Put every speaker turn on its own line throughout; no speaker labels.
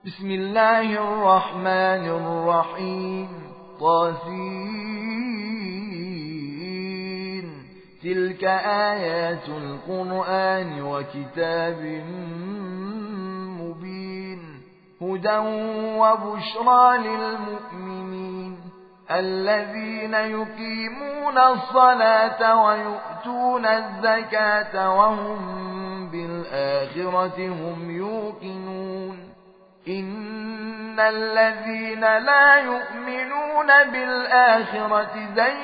بسم الله الرحمن الرحيم. طاسين. تلك آيات القرآن وكتاب مبين، هدى وبشرى للمؤمنين الذين يقيمون الصلاة ويؤتون الزكاة وهم بالآخرة هم يوقنون. إن الذين لا يؤمنون بالآخرة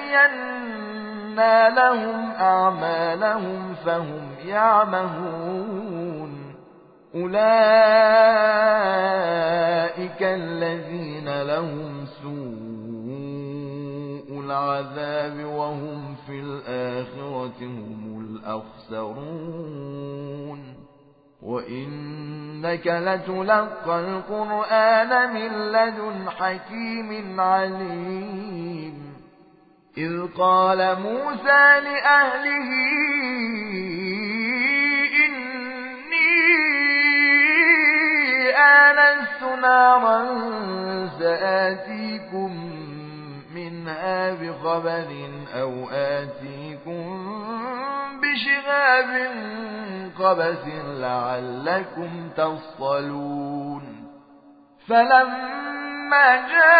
زينا لهم أعمالهم فهم يعمهون. أولئك الذين لهم سوء العذاب وهم في الآخرة هم الأخسرون. وإنك لتلقى القرآن من لدن حكيم عليم. إذ قال موسى لأهله إني آنست نارا سآتيكم منها بخبر أو آتيكم بشهاب قبس لعلكم تصطلون. فلما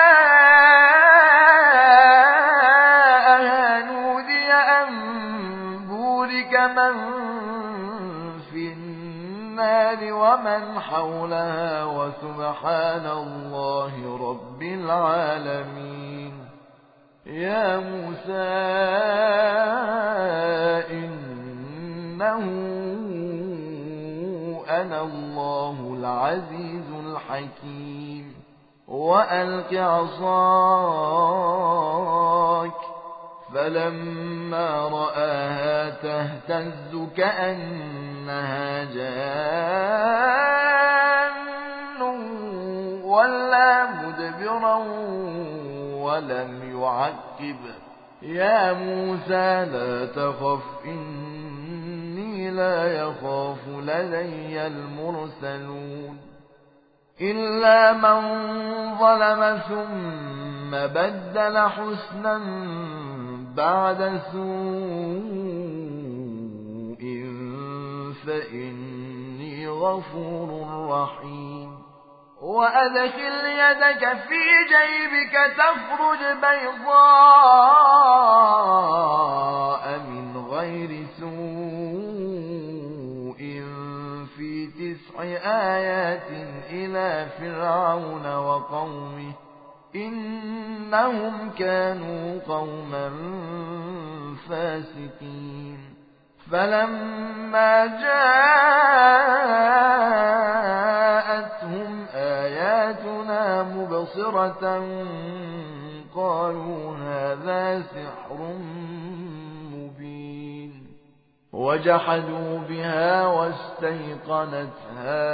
جاءها نودي أن بورك من في النار ومن حولها وسبحان الله رب العالمين. يا موسى إنه أنا الله العزيز الحكيم. وألق عصاك فلما رآها تهتز كأنها جان ولا مدبرا ولم يعقب. يا موسى لا تخف إني لا يخاف لدي المرسلون. إلا من ظلم ثم بدل حسنا بعد سوء فإني غفور رحيم. وأدخل يدك في جيبك تخرج بيضاء من غير سوء في 9 آيات إلى فرعون وقومه إنهم كانوا قوما فاسقين. فلما جاءتهم آياتنا مبصرة قالوا هذا سحر مبين. وجحدوا بها واستيقنتها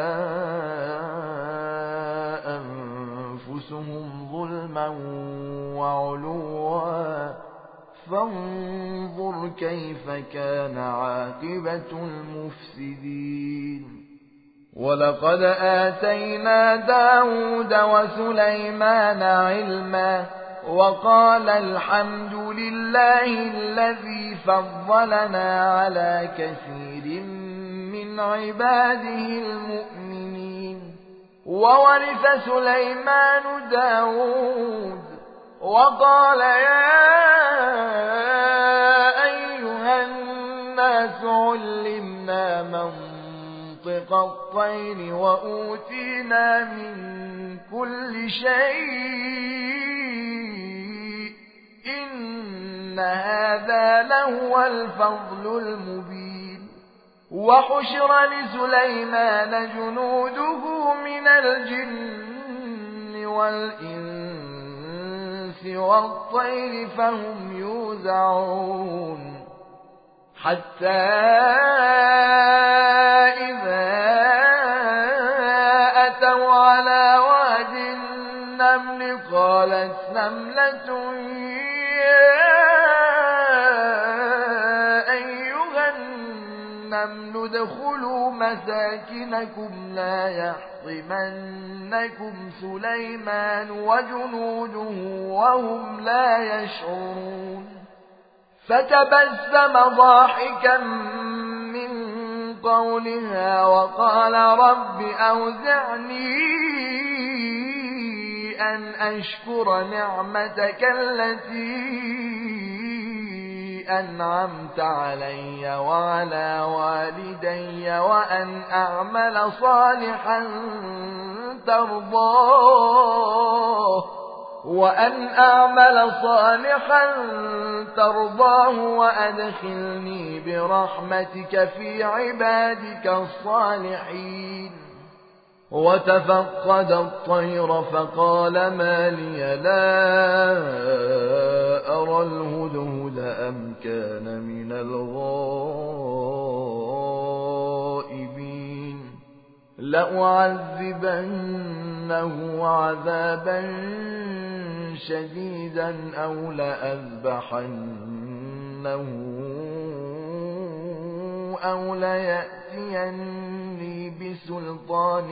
أنفسهم ظلما وعلوا فانظر كيف كان عاقبة المفسدين. ولقد آتينا داود وسليمان علما وقال الحمد لله الذي فضلنا على كثير من عباده المؤمنين. وورث سليمان داود وقال يا أيها الناس علمنا منطق الطير وأوتينا من كل شيء إن هذا لهو الفضل المبين. وحشر لسليمان جنوده من الجن والإنس والطير فهم يوزعون حتى إذا أتوا على واد النمل قالت نملة يا أيها النمل ادخلوا مساكنكم لا يحطمنكم سليمان وجنوده وهم لا يشعرون فتبسم ضاحكا من قولها وقال رب أوزعني أن أشكر نعمتك التي أنعمت علي وعلى والدي وأن أعمل صالحا ترضاه وأدخلني برحمتك في عبادك الصالحين وتفقد الطير فقال ما لي لا أرى الهدهد أم كان من الغائبين لأعذبنه عذابا شديدا أو لأذبحنه أو ليأتيني بسلطان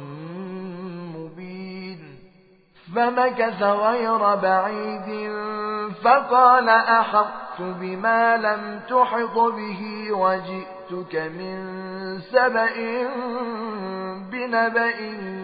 مبين فمكث غير بعيد فقال أحطت بما لم تحط به وجئتك من سبأ بنبأ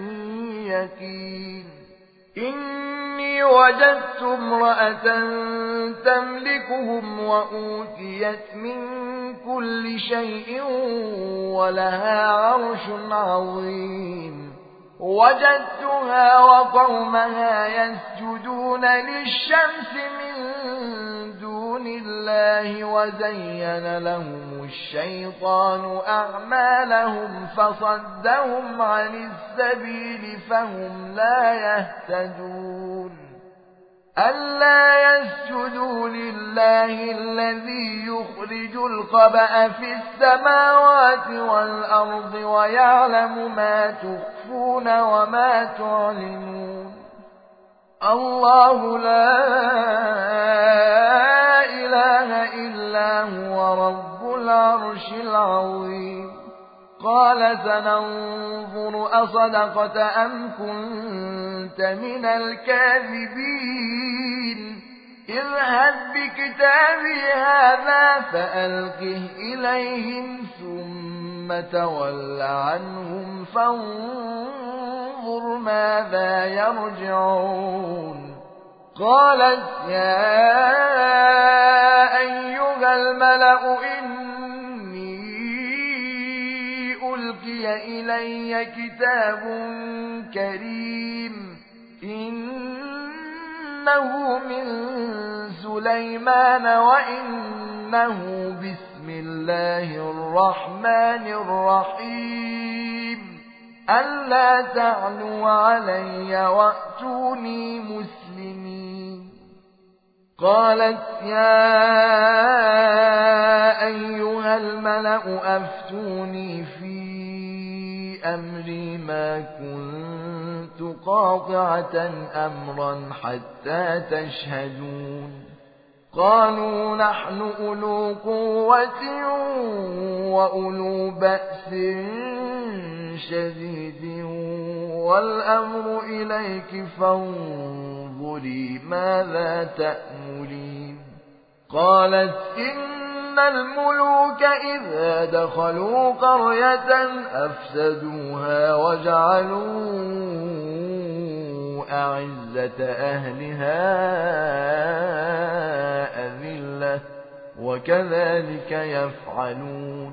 يقين إني وجدت امرأة تملكهم وأوتيت من كل شيء ولها عرش عظيم وجدتها وقومها يسجدون للشمس من دون الله وزين لهم الشيطان أعمالهم فصدهم عن السبيل فهم لا يهتدون ألا يسجدوا لله الذي يخرج الخبأ في السماوات والأرض ويعلم ما تخفون وما تعلنون الله لا إله إلا هو رب العرش العظيم قال سننظر أصدقت أم كنت من الكاذبين اذهب بكتابي هذا فألقه إليهم ثم تول عنهم فانظر ماذا يرجعون قالت يا أيها الملأ ألقي إلي كتاب كريم إنه من سليمان وإنه بسم الله الرحمن الرحيم ألا تعلوا علي وأتوني مسلمين قالت يا أيها الملأ أفتوني في أمري ما كنت قاطعة أمرا حتى تشهدون قالوا نحن أولو قوة وأولو بأس شديد والأمر إليك فانظري ماذا تأملين قالت إن الملوك إذا دخلوا قرية أفسدوها وجعلوا أعزة أهلها أذلة وكذلك يفعلون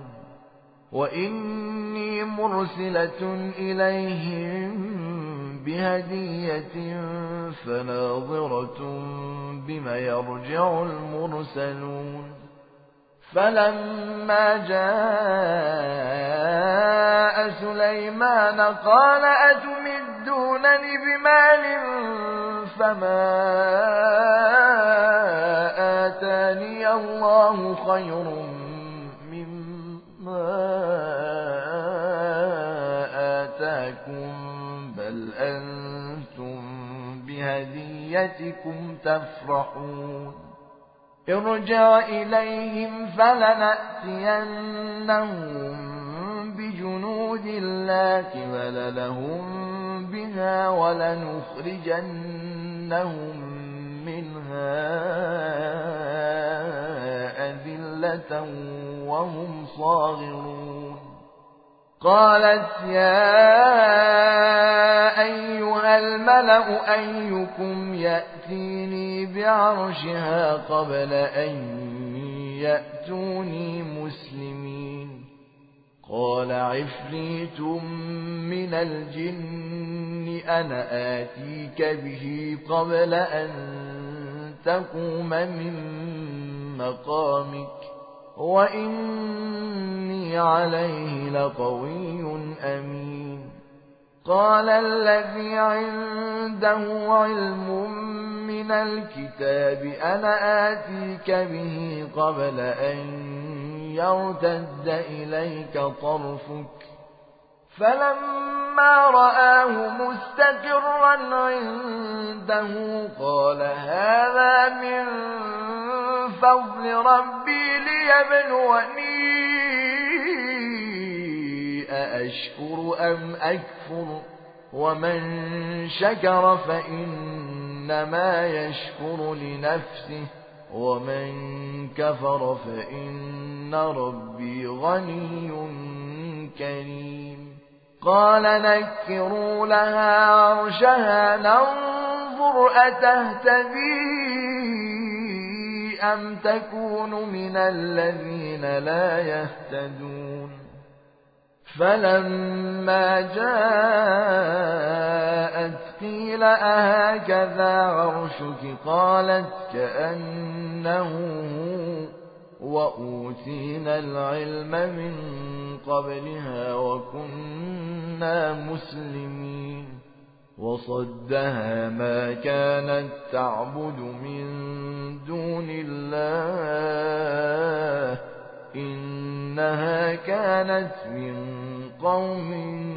وإني مرسلة إليهم بهدية فناظرة بما يرجع المرسلون فلما جاء سليمان قال أتمدونني بمال فما آتاني الله خير مما آتاكم بل أنتم بهديتكم تفرحون ارجع إليهم فلنأتينهم بجنود لا قبل لهم بها ولنخرجنهم منها أذلة وهم صاغرون قالت يا أيها الملأ أيكم يأتيني بعرشها قبل أن يأتوني مسلمين قال عفريت من الجن أنا آتيك به قبل أن تقوم من مقامك وإني عليه لقوي أمين قال الذي عنده علم من الكتاب أنا آتيك به قبل أن يرتد إليك طرفك فلما رآه مستقرا عنده قال هذا من فضل ربي ليبلوني أأشكر أم أكفر ومن شكر فإنما يشكر لنفسه ومن كفر فإن ربي غني كريم قال نكروا لها عرشها ننظر أتهتدي أم تكون من الذين لا يهتدون فلما جاءت قيل أهكذا عرشك قالت كأنه وأوتينا العلم من قبلها وكنا مسلمين وصدها ما كانت تعبد من دون الله إنها كانت من قوم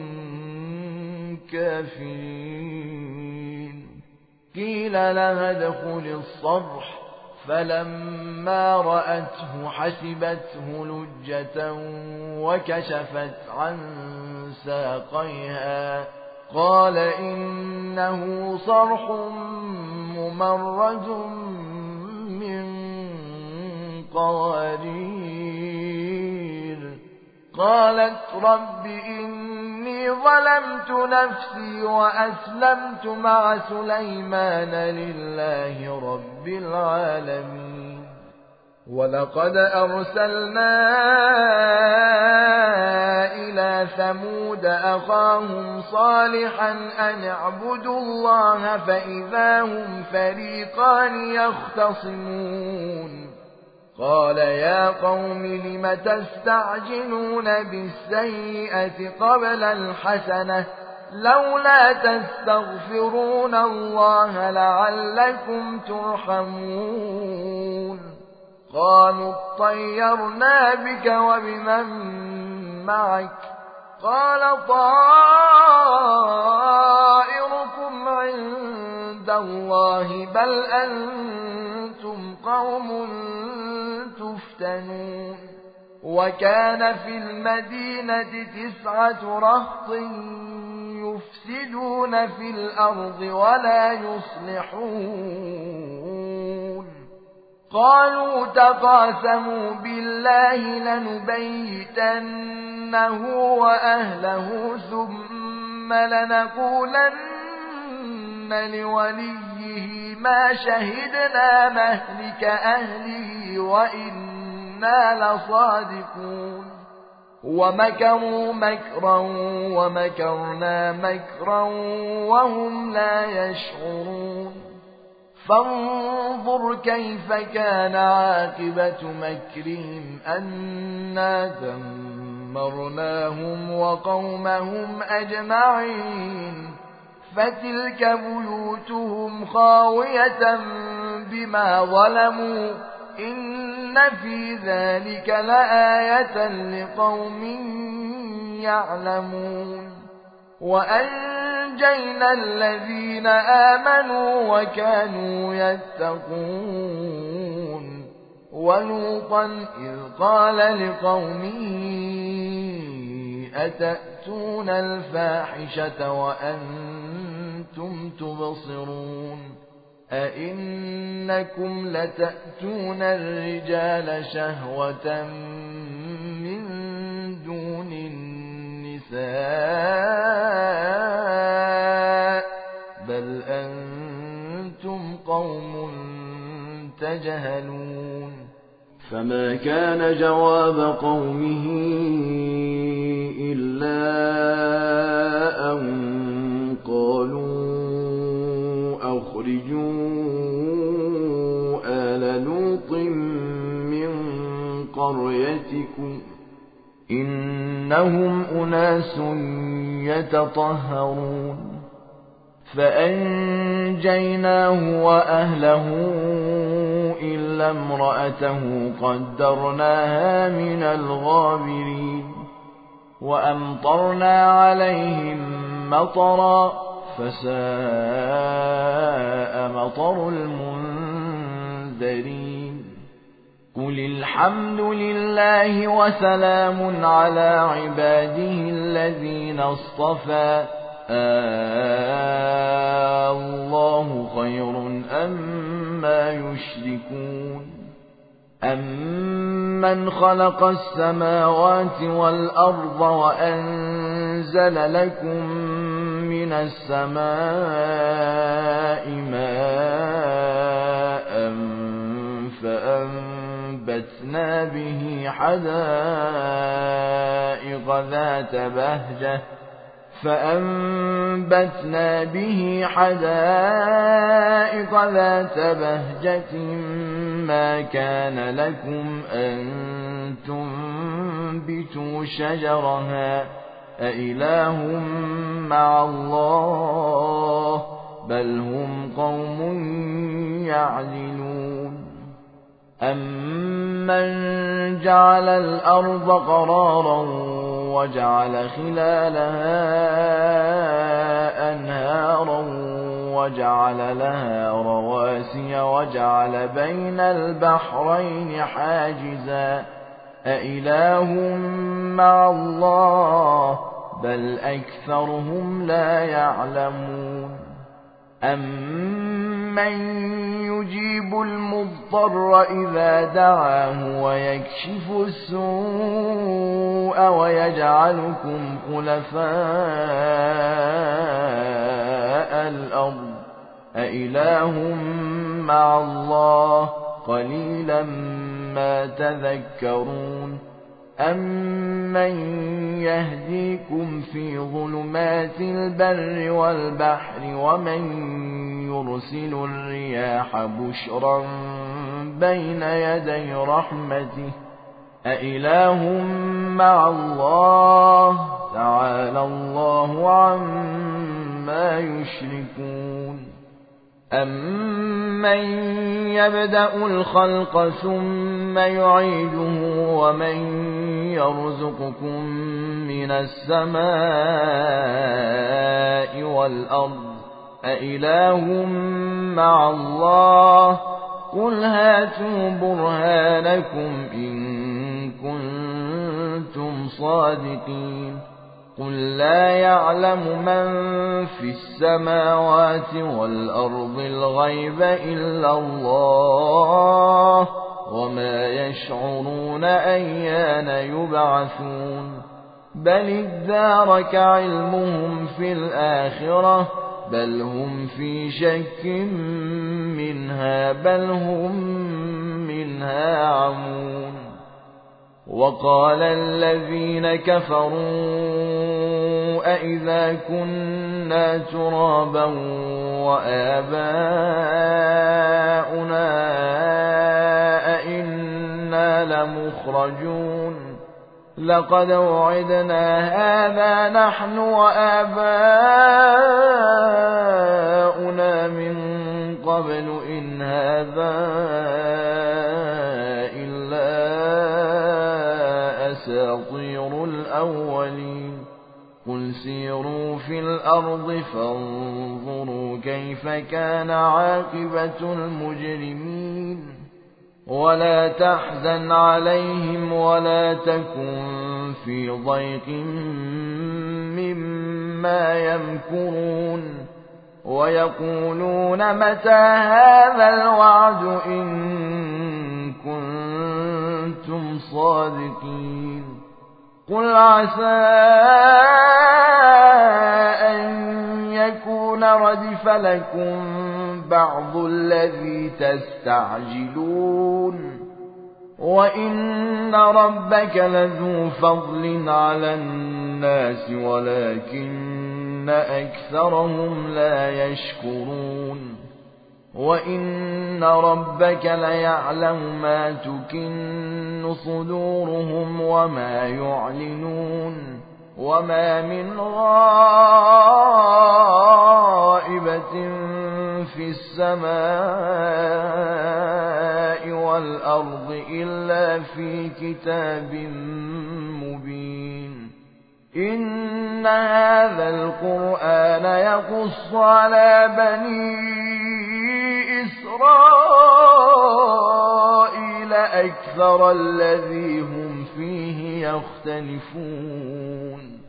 كافرين قيل لها ادخل الصرح فلما رأته حسبته لجة وكشفت عن ساقيها قال إنه صرح ممرد من قوارير قالت رب إني ظلمت نفسي وأسلمت مع سليمان لله رب العالمين ولقد أرسلنا إلى ثمود أخاهم صالحا أن اعبدوا الله فإذا هم فريقان يختصمون قال يا قوم لم تستعجلون بالسيئة قبل الحسنة لولا تستغفرون الله لعلكم ترحمون قالوا اطيرنا بك وبمن معك قال طائركم عند الله بل أنتم قوم تفتنون وكان في المدينة 9 رهط يفسدون في الأرض ولا يصلحون قالوا تقاسموا بالله لنبيتنه وأهله ثم لنقولن لوليه ما شهدنا مهلك أهله وإنا لصادقون ومكروا مكرا ومكرنا مكرا وهم لا يشعرون فانظر كيف كان عاقبة مكرهم أنا دمرناهم وقومهم أجمعين فتلك بيوتهم خاوية بما ظلموا إن في ذلك لآية لقوم يعلمون وأنجينا الذين آمنوا وكانوا يتقون ولوطا إذ قال لقومه أتأتون الفاحشة وأنتم تبصرون أئنكم لتأتون الرجال شهوة من دون النساء بل أنتم قوم تجهلون
فما كان جواب قومه إلا أن قالوا أخرجوا آل لوط من قريتكم
إنهم أناس يتطهرون فأنجيناه وأهله إلا امرأته قدرناها من الغابرين وأمطرنا عليهم مطرا فساء مطر المنذرين قل الحمد لله وسلام على عباده الذين اصطفى الله خير أما يشركون أمن خلق السماوات والأرض وأنزل لكم من السماء ماء فأنبتنا به حدائق ذات بهجة ما كان لكم أن تنبتوا شجرها أإله مع الله بل هم قوم يعدلون أمن جعل الأرض قرارا وجعل خلالها أنهارا وجعل لها رواسي وجعل بين البحرين حاجزا أإله مع الله بل أكثرهم لا يعلمون أمن يجيب المضطر إذا دعاه ويكشف السوء ويجعلكم خلفاء الأرض أإله مع الله قليلا ما تذكرون أمن يهديكم في ظلمات البر والبحر ومن يرسل الرياح بشرا بين يدي رحمته أإله مع الله تعالى الله عما يشركون أمن يبدأ الخلق ثم يعيده ومن يرزقكم من السماء والأرض أإله مع الله قل هاتوا برهانكم إن كنتم صادقين قل لا يعلم من في السماوات والأرض الغيب إلا الله وما يشعرون أيان يبعثون بل ادارك علمهم في الآخرة بل هم في شك منها بل هم منها عمون وقال الذين كفروا أئذا كنا ترابا وآباؤنا أئنا لمخرجون لقد وعدنا هذا نحن وآباؤنا من قبل إن هذا إلا أساطير الأولين قل سيروا في الأرض فانظروا كيف كان عاقبة المجرمين ولا تحزن عليهم ولا تكن في ضيق مما يمكرون ويقولون متى هذا الوعد إن كنتم صادقين قل عسى أن يكون ردف لكم بعض الذي تستعجلون وإن ربك لذو فضل على الناس ولكن أكثرهم لا يشكرون وإن ربك ليعلم ما تكن صدورهم وما يعلنون وما من غائبة في السماء والأرض إلا في كتاب مبين إن هذا القرآن يقص على بني إسرائيل أكثر الذي هم فيه يختلفون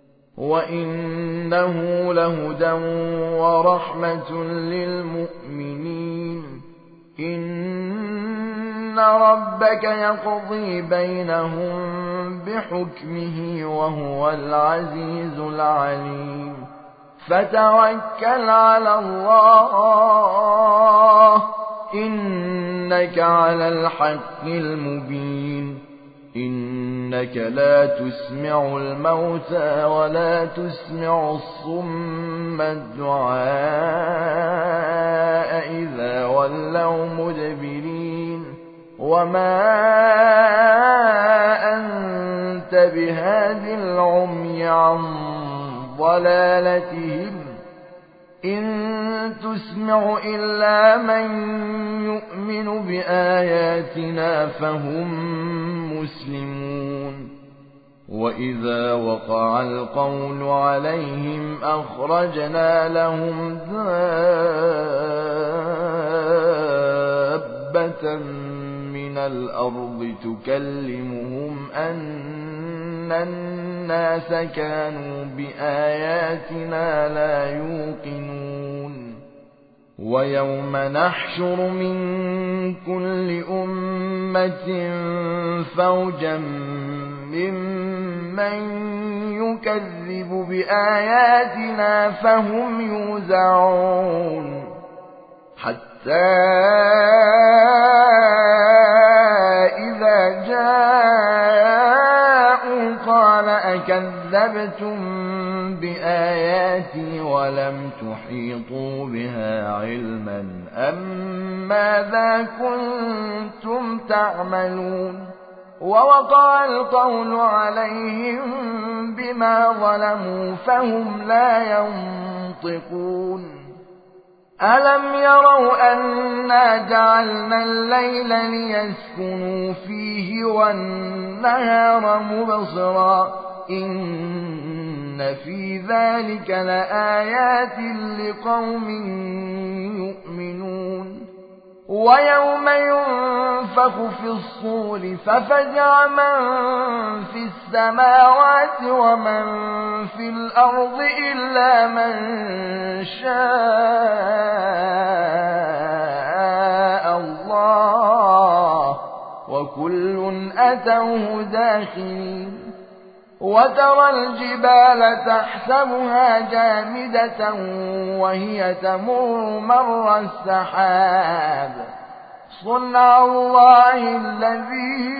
وإنه لهدى ورحمة للمؤمنين إن ربك يقضي بينهم بحكمه وهو العزيز العليم فتوكل على الله إنك على الحق المبين إنك لا تسمع الموتى ولا تسمع الصم الدعاء إذا ولوا مدبرين وما أنت بهاد العمي عن ضلالتهم إن تسمع إلا من يؤمن بآياتنا فهم مسلمون وإذا وقع القول عليهم أخرجنا لهم دابة من الأرض تكلمهم أن الناس كانوا بآياتنا لا يوقنون ويوم نحشر من كل أمة فوجا ممن يكذب بآياتنا فهم يوزعون حتى إذا جاءوا قال أكذبتم بآياتي ولم تحيطوا بها علما أم ماذا كنتم تعملون ووقع القول عليهم بما ظلموا فهم لا ينطقون ألم يروا أنا جعلنا الليل ليسكنوا فيه والنهار مبصرا إن في ذلك لآيات لقوم يؤمنون ويوم ينفخ في الصور ففزع من في السماوات ومن في الأرض إلا من شاء الله وكل أتوه داخلين وترى الجبال تحسبها جامدة وهي تمر مر السحاب صنع الله الذي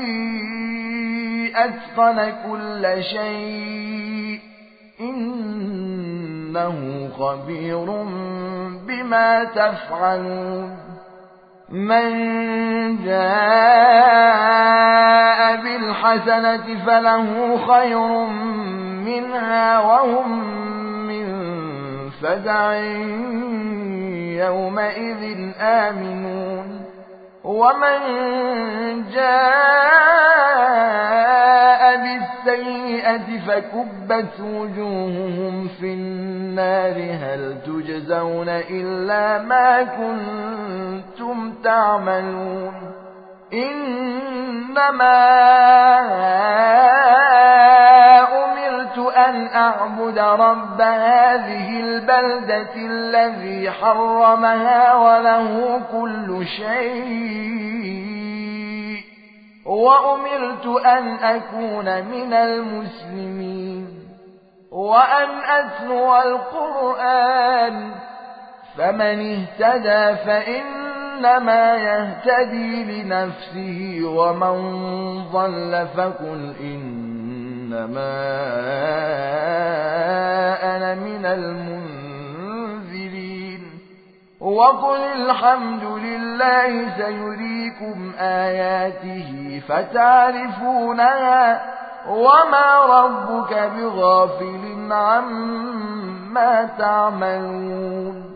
أتقن كل شيء إنه خبير بما تفعلون من جاء بالحسنة فله خير منها وهم من فزع يومئذ آمنون ومن جاء بالسيئة فكبت وجوههم في النار هل تجزون إلا ما كنتم تعملون إنما أمرت أن أعبد رب هذه البلدة الذي حرمها وله كل شيء وأمرت أن أكون من المسلمين وأن أتلو القرآن فمن اهتدى فإنما يهتدي لنفسه ومن ضل فقل إنما أنا من المنذرين وقل الحمد لله سيريكم آياته فتعرفونها وما ربك بغافل عما تعملون